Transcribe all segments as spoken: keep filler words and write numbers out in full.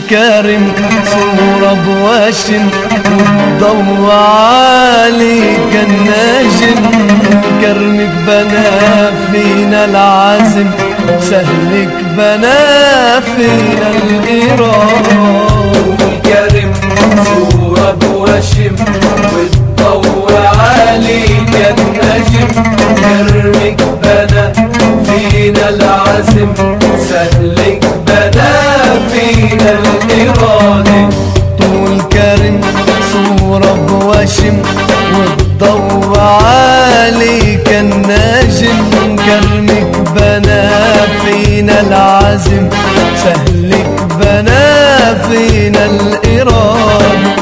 كريم صورة بوشم والضو عالي كالنجم كرمك بنا فينا العزم سهلك بنا فينا الإرادة كريم صورة بوشم والضو عالي كالنجم كرمك بنا فينا العزم سهلك بنا فينا الإرادة طول كريم صورة بوشم والضو عالي كالنجم كرمك بنا فينا العزم سهلك بنا فينا الإرادة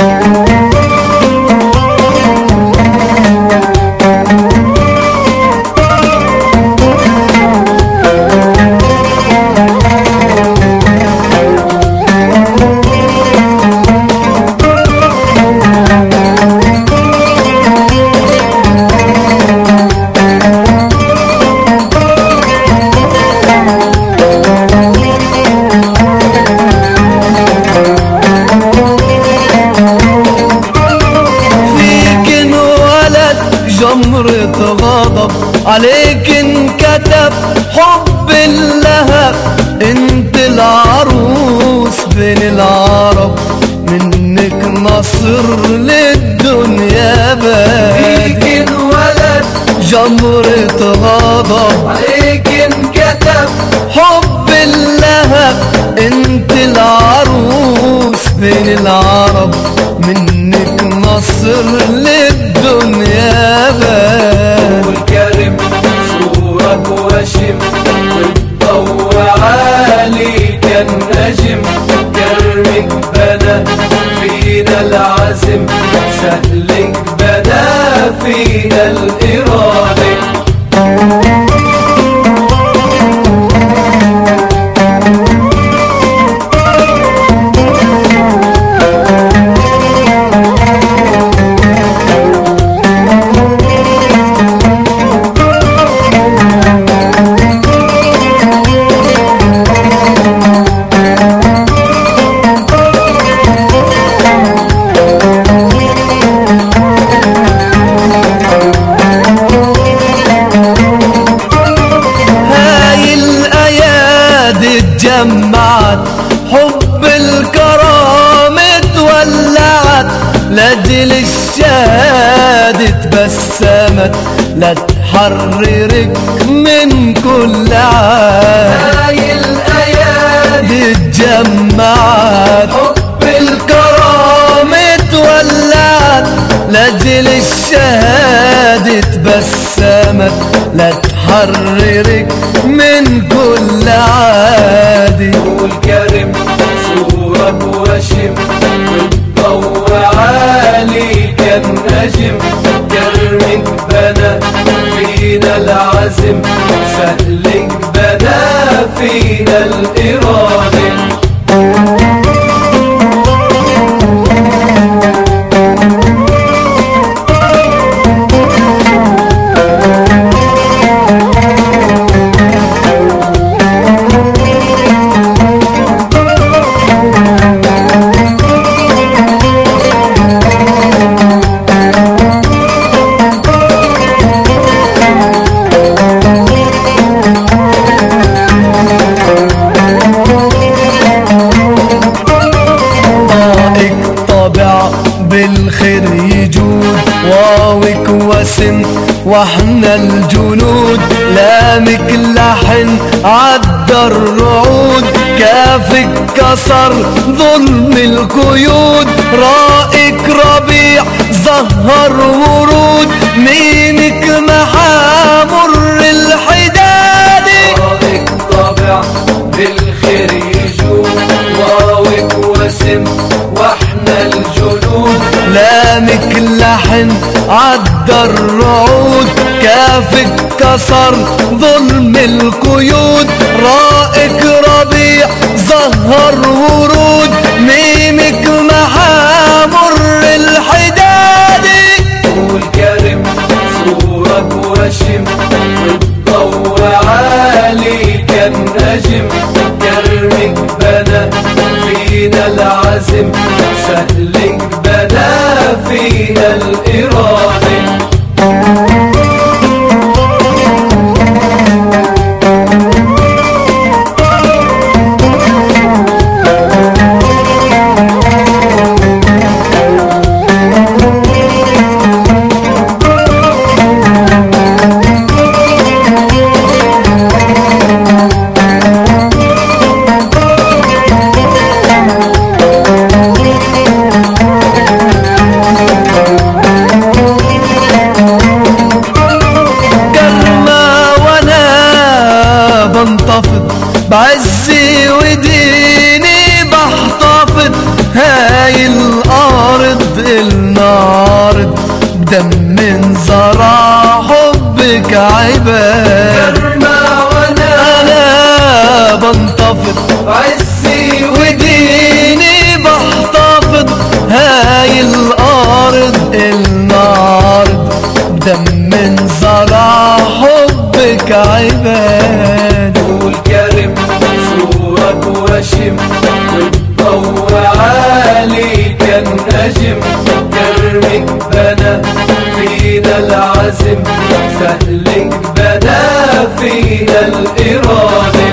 جمرة غضب عليك انكتب حب اللهب انت العروس بين العرب منك نصر للدنيا بادي فيك انولد جمرة غضب عليك انكتب حب اللهب انت العروس بين العرب منك نصر للدنيا بادي والكريم صورة بوشم والضو عالي كالنجم كرمك بنا فينا العزم سهلك بنا فينا الإرادة جمعت حب الكرامة اتولعت لأجل الشهادة تبسمت لا تحررك من كل عاد هاي الأيادي اتجمعت حب الكرامة اتولعت لأجل الشهادة تبسمت لا تحررك من كل عادي والكريم صورة بوشم والضو عالي كالنجم كرمك بنا فينا العزم سهلك بنا فينا الإرادة بالخير يجود واوك وسم واحنا الجنود لامك لحن عدى الرعود كافك كسر ظلم القيود رائك ربيع زهر ورود ميمك محا مر الحداد رائك طبع بالخير يجود واوك وسم واحنا الجنود لامك لحن عدى الرعود كافك كسر ظلم القيود رائك ربيع زهر ورود ميمك محا مر الحداد والكريم صورة بوشم والضو عالي كالنجم كرمك بنا في فينا العزم، سهلك بدا فينا الإرادة. بعزي وديني بحتفظ، هاي الأرض النارد بدم زرع حبك عباد. كرمة وانا أنا بنتفض بعزي وديني بحتفظ، هاي الأرض النارد بدم زرع حبك عباد. والكرم صورك وشم، والضوء عالي كالنجم، كرمك بنا فينا العزم، سهلك بدا فينا الإرادة.